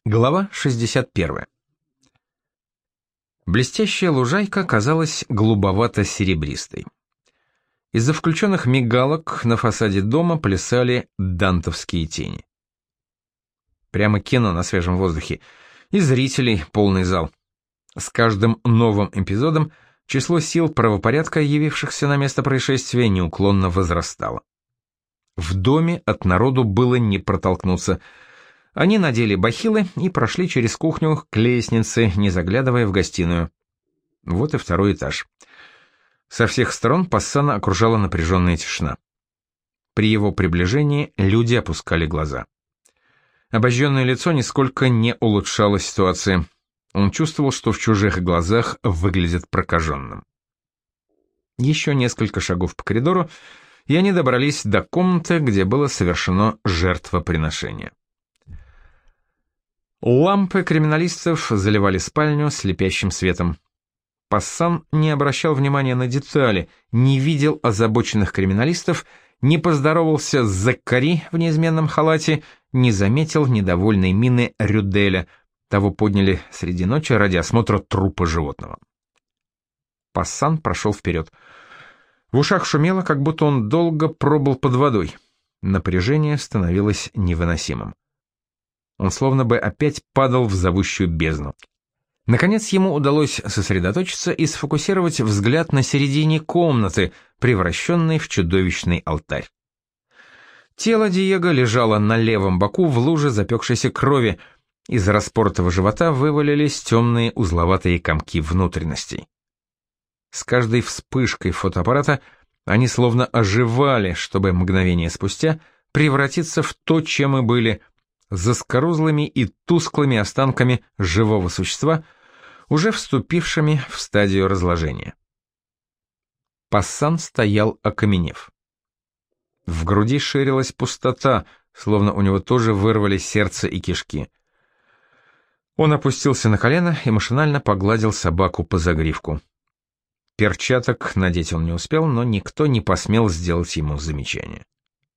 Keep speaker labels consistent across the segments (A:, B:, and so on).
A: Глава 61. Блестящая лужайка казалась голубовато-серебристой. Из-за включенных мигалок на фасаде дома плясали дантовские тени. Прямо кино на свежем воздухе. И зрителей полный зал. С каждым новым эпизодом число сил правопорядка, явившихся на место происшествия, неуклонно возрастало. В доме от народу было не протолкнуться. Они надели бахилы и прошли через кухню к лестнице, не заглядывая в гостиную. Вот и второй этаж. Со всех сторон Пассана окружала напряженная тишина. При его приближении люди опускали глаза. Обожженное лицо нисколько не улучшало ситуации. Он чувствовал, что в чужих глазах выглядит прокаженным. Еще несколько шагов по коридору, и они добрались до комнаты, где было совершено жертвоприношение. Лампы криминалистов заливали спальню слепящим светом. Пассан не обращал внимания на детали, не видел озабоченных криминалистов, не поздоровался с Заккари в неизменном халате, не заметил недовольной мины Рюделя. Того подняли среди ночи ради осмотра трупа животного. Пассан прошел вперед. В ушах шумело, как будто он долго пробыл под водой. Напряжение становилось невыносимым. Он словно бы опять падал в зовущую бездну. Наконец ему удалось сосредоточиться и сфокусировать взгляд на середине комнаты, превращенной в чудовищный алтарь. Тело Диего лежало на левом боку в луже запекшейся крови, из распоротого живота вывалились темные узловатые комки внутренностей. С каждой вспышкой фотоаппарата они словно оживали, чтобы мгновение спустя превратиться в то, чем и были – заскорузлыми и тусклыми останками живого существа, уже вступившими в стадию разложения. Пассан стоял, окаменев. В груди ширилась пустота, словно у него тоже вырвали сердце и кишки. Он опустился на колено и машинально погладил собаку по загривку. Перчаток надеть он не успел, но никто не посмел сделать ему замечание.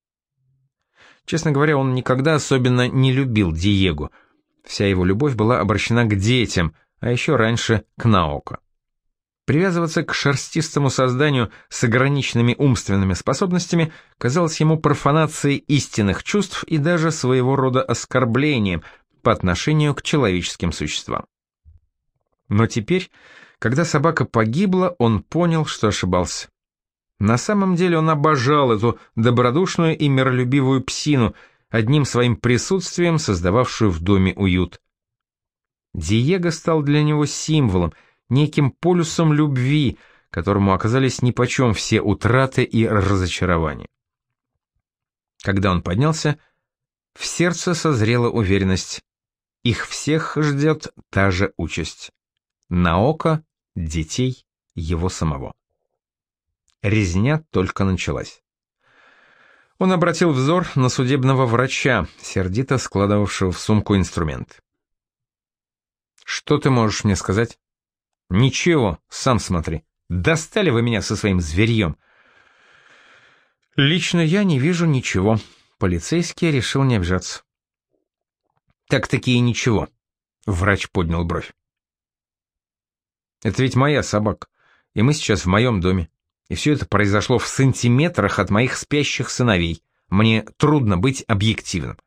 A: Честно говоря, он никогда особенно не любил Диего. Вся его любовь была обращена к детям, а еще раньше к Наоко. Привязываться к шерстистому созданию с ограниченными умственными способностями казалось ему профанацией истинных чувств и даже своего рода оскорблением по отношению к человеческим существам. Но теперь, когда собака погибла, он понял, что ошибался. На самом деле он обожал эту добродушную и миролюбивую псину, одним своим присутствием создававшую в доме уют. Диего стал для него символом, неким полюсом любви, которому оказались нипочем все утраты и разочарования. Когда он поднялся, в сердце созрела уверенность. Их всех ждет та же участь. Наоко, детей, его самого. Резня только началась. Он обратил взор на судебного врача, сердито складывавшего в сумку инструмент. «Что ты можешь мне сказать?» «Ничего, сам смотри. Достали вы меня со своим зверьем». «Лично я не вижу ничего». Полицейский решил не обижаться. «Так-таки и ничего», — врач поднял бровь. «Это ведь моя собака, и мы сейчас в моем доме. И все это произошло в сантиметрах от моих спящих сыновей. Мне трудно быть объективным».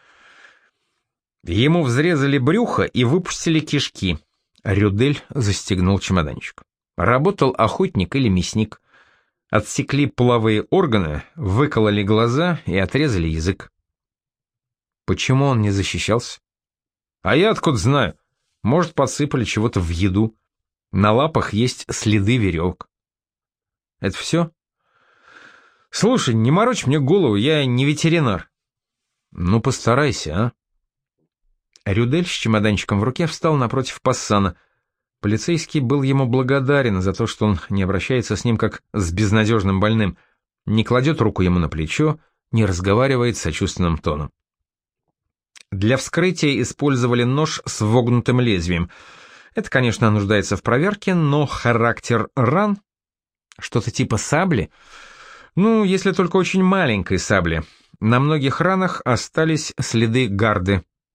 A: Ему взрезали брюхо и выпустили кишки. Рюдель застегнул чемоданчик. Работал охотник или мясник. Отсекли половые органы, выкололи глаза и отрезали язык. Почему он не защищался? А я откуда знаю? Может, подсыпали чего-то в еду. На лапах есть следы веревок. Это все? Слушай, не морочь мне голову, я не ветеринар. Ну, постарайся, а? Рюдель с чемоданчиком в руке встал напротив Пассана. Полицейский был ему благодарен за то, что он не обращается с ним как с безнадежным больным, не кладет руку ему на плечо, не разговаривает сочувственным тоном. Для вскрытия использовали нож с вогнутым лезвием. Это, конечно, нуждается в проверке, но характер ран... Что-то типа сабли? Ну, если только очень маленькой сабли. На многих ранах остались следы гарды.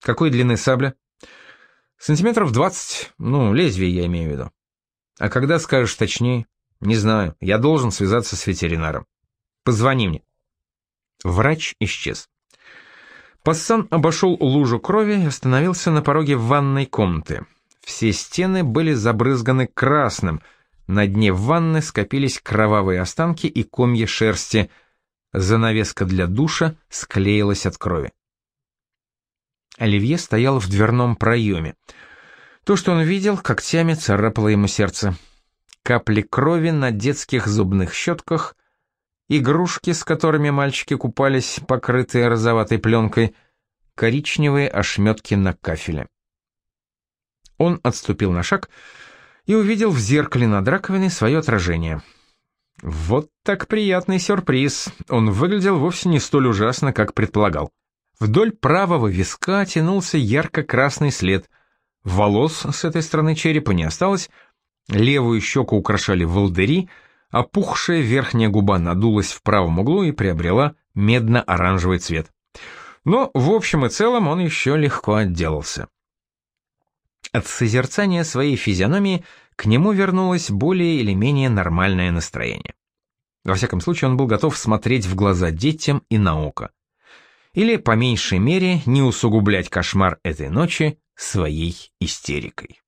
A: Какой длины сабля? Сантиметров 20, лезвие я имею в виду. А когда скажешь точнее? Не знаю, я должен связаться с ветеринаром. Позвони мне. Врач исчез. Пассан обошел лужу крови и остановился на пороге ванной комнаты. Все стены были забрызганы красным, на дне ванны скопились кровавые останки и комья шерсти, занавеска для душа склеилась от крови. Оливье стоял в дверном проеме. То, что он видел, когтями царапало ему сердце. Капли крови на детских зубных щетках, игрушки, с которыми мальчики купались, покрытые розоватой пленкой, коричневые ошметки на кафеле. Он отступил на шаг и увидел в зеркале над раковиной свое отражение. Вот так приятный сюрприз. Он выглядел вовсе не столь ужасно, как предполагал. Вдоль правого виска тянулся ярко-красный след. Волос с этой стороны черепа не осталось, левую щеку украшали волдыри, опухшая верхняя губа надулась в правом углу и приобрела медно-оранжевый цвет. Но в общем и целом он еще легко отделался. От созерцания своей физиономии к нему вернулось более или менее нормальное настроение. Во всяком случае, он был готов смотреть в глаза детям и на око. Или, по меньшей мере, не усугублять кошмар этой ночи своей истерикой.